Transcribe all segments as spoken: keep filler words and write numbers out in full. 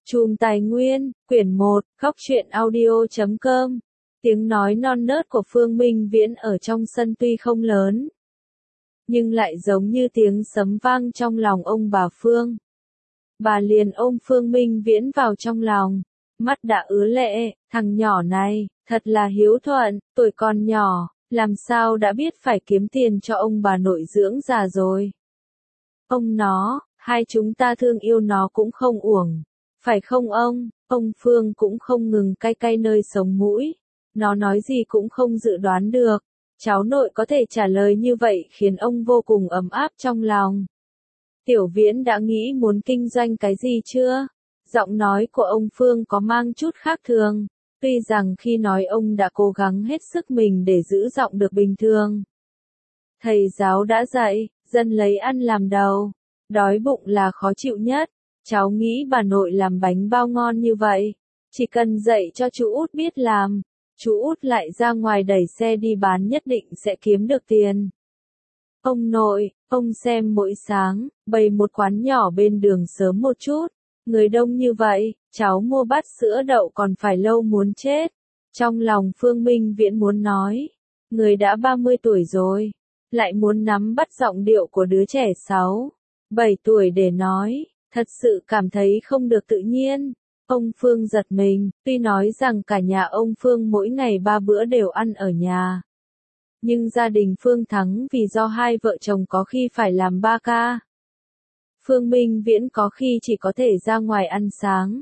Chùm Tài Nguyên, quyển một, góc truyện audio chấm com. Tiếng nói non nớt của Phương Minh Viễn ở trong sân tuy không lớn, nhưng lại giống như tiếng sấm vang trong lòng ông bà Phương. Bà liền ôm Phương Minh Viễn vào trong lòng, mắt đã ứa lệ, thằng nhỏ này, thật là hiếu thuận, tuổi còn nhỏ, làm sao đã biết phải kiếm tiền cho ông bà nội dưỡng già rồi. Ông nó, hai chúng ta thương yêu nó cũng không uổng. Phải không ông? Ông Phương cũng không ngừng cay cay nơi sống mũi. Nó nói gì cũng không dự đoán được. Cháu nội có thể trả lời như vậy khiến ông vô cùng ấm áp trong lòng. Tiểu Viễn đã nghĩ muốn kinh doanh cái gì chưa? Giọng nói của ông Phương có mang chút khác thường. Tuy rằng khi nói ông đã cố gắng hết sức mình để giữ giọng được bình thường. Thầy giáo đã dạy, dân lấy ăn làm đầu. Đói bụng là khó chịu nhất. Cháu nghĩ bà nội làm bánh bao ngon như vậy, chỉ cần dạy cho chú Út biết làm, chú Út lại ra ngoài đẩy xe đi bán nhất định sẽ kiếm được tiền. Ông nội, ông xem mỗi sáng, bày một quán nhỏ bên đường sớm một chút, người đông như vậy, cháu mua bát sữa đậu còn phải lâu muốn chết. Trong lòng Phương Minh Viễn muốn nói, người đã ba mươi tuổi rồi, lại muốn nắm bắt giọng điệu của đứa trẻ sáu, bảy tuổi để nói. Thật sự cảm thấy không được tự nhiên. Ông Phương giật mình, tuy nói rằng cả nhà ông Phương mỗi ngày ba bữa đều ăn ở nhà. Nhưng gia đình Phương Thắng vì do hai vợ chồng có khi phải làm ba ca. Phương Minh Viễn có khi chỉ có thể ra ngoài ăn sáng.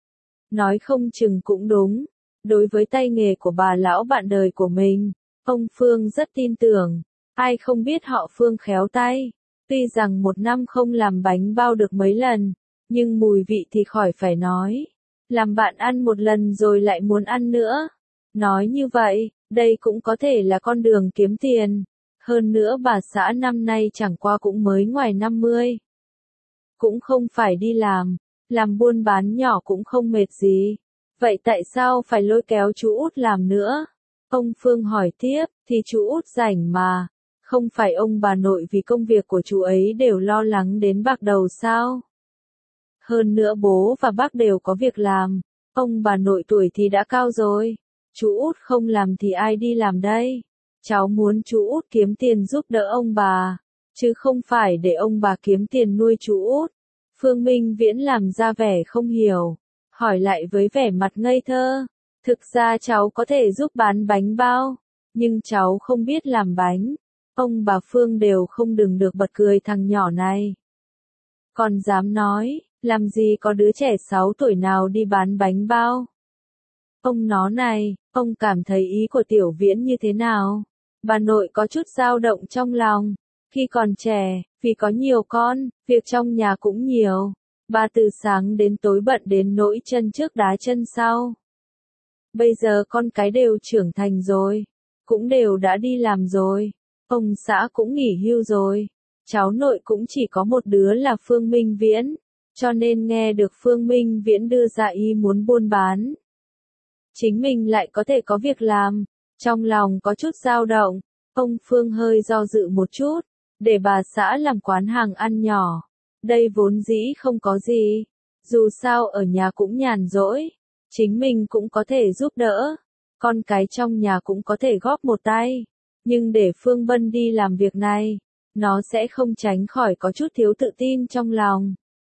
Nói không chừng cũng đúng. Đối với tay nghề của bà lão bạn đời của mình, ông Phương rất tin tưởng. Ai không biết họ Phương khéo tay. Tuy rằng một năm không làm bánh bao được mấy lần, nhưng mùi vị thì khỏi phải nói. Làm bạn ăn một lần rồi lại muốn ăn nữa. Nói như vậy, đây cũng có thể là con đường kiếm tiền. Hơn nữa bà xã năm nay chẳng qua cũng mới ngoài năm mươi. Cũng không phải đi làm, làm buôn bán nhỏ cũng không mệt gì. Vậy tại sao phải lôi kéo chú Út làm nữa? Ông Phương hỏi tiếp, thì chú Út rảnh mà. Không phải ông bà nội vì công việc của chú ấy đều lo lắng đến bạc đầu sao? Hơn nữa bố và bác đều có việc làm, ông bà nội tuổi thì đã cao rồi. Chú Út không làm thì ai đi làm đây? Cháu muốn chú Út kiếm tiền giúp đỡ ông bà, chứ không phải để ông bà kiếm tiền nuôi chú Út. Phương Minh Viễn làm ra vẻ không hiểu, hỏi lại với vẻ mặt ngây thơ. Thực ra cháu có thể giúp bán bánh bao, nhưng cháu không biết làm bánh. Ông bà Phương đều không đừng được bật cười thằng nhỏ này. Còn dám nói, làm gì có đứa trẻ sáu tuổi nào đi bán bánh bao. Ông nó này, ông cảm thấy ý của Tiểu Viễn như thế nào? Bà nội có chút dao động trong lòng. Khi còn trẻ, vì có nhiều con, việc trong nhà cũng nhiều. Bà từ sáng đến tối bận đến nỗi chân trước đá chân sau. Bây giờ con cái đều trưởng thành rồi, cũng đều đã đi làm rồi. Ông xã cũng nghỉ hưu rồi. Cháu nội cũng chỉ có một đứa là Phương Minh Viễn. Cho nên nghe được Phương Minh Viễn đưa ra ý muốn buôn bán. Chính mình lại có thể có việc làm. Trong lòng có chút dao động. Ông Phương hơi do dự một chút. Để bà xã làm quán hàng ăn nhỏ. Đây vốn dĩ không có gì. Dù sao ở nhà cũng nhàn rỗi. Chính mình cũng có thể giúp đỡ. Con cái trong nhà cũng có thể góp một tay. Nhưng để Phương Bân đi làm việc này, nó sẽ không tránh khỏi có chút thiếu tự tin trong lòng.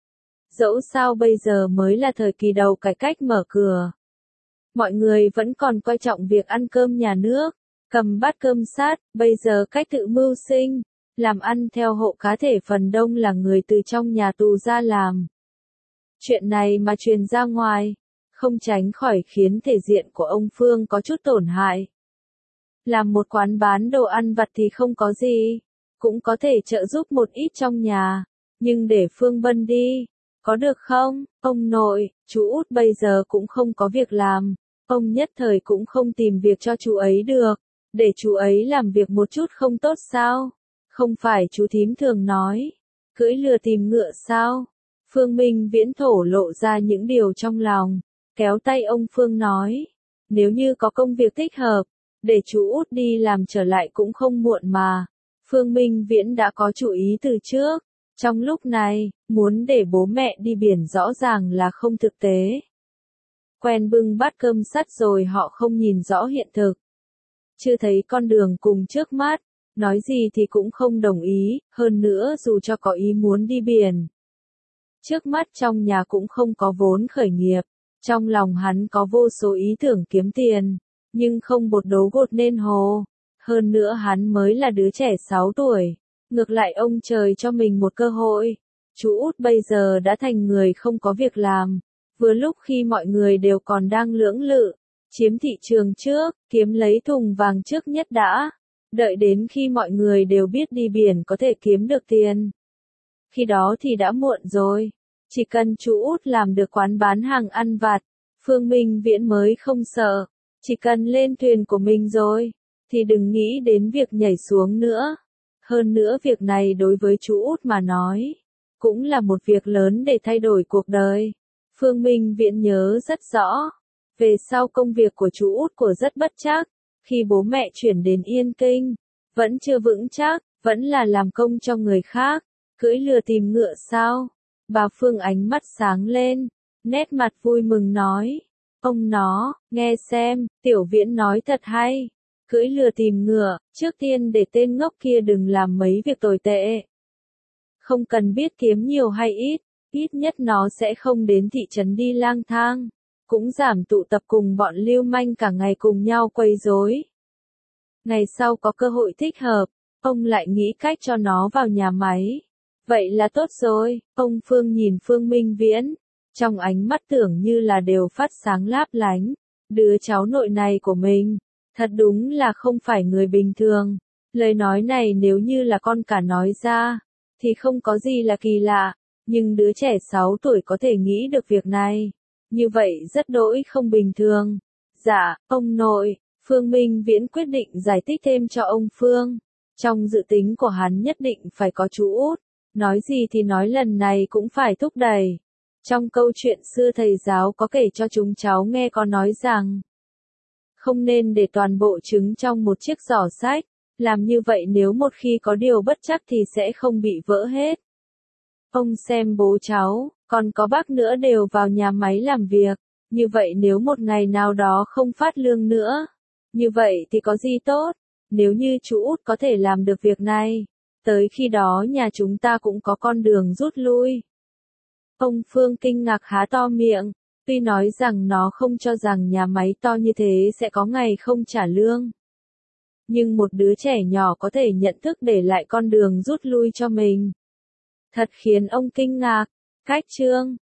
Dẫu sao bây giờ mới là thời kỳ đầu cải cách mở cửa. Mọi người vẫn còn coi trọng việc ăn cơm nhà nước, cầm bát cơm sát, bây giờ cách tự mưu sinh, làm ăn theo hộ cá thể phần đông là người từ trong nhà tù ra làm. Chuyện này mà truyền ra ngoài, không tránh khỏi khiến thể diện của ông Phương có chút tổn hại. Làm một quán bán đồ ăn vặt thì không có gì, cũng có thể trợ giúp một ít trong nhà, nhưng để Phương Bân đi, có được không? Ông nội, chú Út bây giờ cũng không có việc làm, ông nhất thời cũng không tìm việc cho chú ấy được, để chú ấy làm việc một chút không tốt sao? Không phải chú thím thường nói, cưỡi lừa tìm ngựa sao? Phương Minh Viễn thổ lộ ra những điều trong lòng, kéo tay ông Phương nói, nếu như có công việc thích hợp, để chú Út đi làm trở lại cũng không muộn mà. Phương Minh Viễn đã có chủ ý từ trước, Trong lúc này, muốn để bố mẹ đi biển rõ ràng là không thực tế. Quen bưng bát cơm sắt rồi họ không nhìn rõ hiện thực. Chưa thấy con đường cùng trước mắt, nói gì thì cũng không đồng ý, hơn nữa dù cho có ý muốn đi biển. Trước mắt trong nhà cũng không có vốn khởi nghiệp, trong lòng hắn có vô số ý tưởng kiếm tiền, nhưng không bột đấu gột nên hồ. Hơn nữa hắn mới là đứa trẻ sáu tuổi, ngược lại ông trời cho mình một cơ hội. Chú út bây giờ đã thành người không có việc làm, vừa lúc khi mọi người đều còn đang lưỡng lự, chiếm thị trường trước, kiếm lấy thùng vàng trước nhất đã. Đợi đến khi mọi người đều biết đi biển có thể kiếm được tiền. Khi đó thì đã muộn rồi. Chỉ cần chú út làm được quán bán hàng ăn vặt, Phương Minh Viễn mới không sợ. Chỉ cần lên thuyền của mình rồi, thì đừng nghĩ đến việc nhảy xuống nữa. Hơn nữa việc này đối với chú út mà nói, cũng là một việc lớn để thay đổi cuộc đời. Phương Minh Viễn nhớ rất rõ. Về sau công việc của chú út của rất bất trắc. Khi bố mẹ chuyển đến Yên Kinh, vẫn chưa vững chắc, vẫn là làm công cho người khác, cưỡi lừa tìm ngựa sao? Bà Phương ánh mắt sáng lên, nét mặt vui mừng nói, ông nó, nghe xem, Tiểu Viễn nói thật hay, cưỡi lừa tìm ngựa, trước tiên để tên ngốc kia đừng làm mấy việc tồi tệ. Không cần biết kiếm nhiều hay ít, ít nhất nó sẽ không đến thị trấn đi lang thang. Cũng giảm tụ tập cùng bọn lưu manh cả ngày cùng nhau quấy rối. Ngày sau có cơ hội thích hợp, ông lại nghĩ cách cho nó vào nhà máy. Vậy là tốt rồi, ông Phương nhìn Phương Minh Viễn, trong ánh mắt tưởng như là đều phát sáng láp lánh. Đứa cháu nội này của mình, thật đúng là không phải người bình thường. Lời nói này nếu như là con cả nói ra, thì không có gì là kỳ lạ, nhưng đứa trẻ sáu tuổi có thể nghĩ được việc này. Như vậy rất đỗi không bình thường. Dạ, ông nội, Phương Minh Viễn quyết định giải thích thêm cho ông Phương. Trong dự tính của hắn nhất định phải có chú út. Nói gì thì nói lần này cũng phải thúc đẩy. Trong câu chuyện xưa thầy giáo có kể cho chúng cháu nghe có nói rằng, không nên để toàn bộ trứng trong một chiếc giỏ sách. Làm như vậy nếu một khi có điều bất trắc thì sẽ không bị vỡ hết. Ông xem bố cháu, còn có bác nữa đều vào nhà máy làm việc. Như vậy nếu một ngày nào đó không phát lương nữa, như vậy thì có gì tốt? Nếu như chú út có thể làm được việc này, tới khi đó nhà chúng ta cũng có con đường rút lui. Ông Phương kinh ngạc há to miệng, tuy nói rằng nó không cho rằng nhà máy to như thế sẽ có ngày không trả lương. Nhưng một đứa trẻ nhỏ có thể nhận thức để lại con đường rút lui cho mình. Thật khiến ông kinh ngạc. Cách chương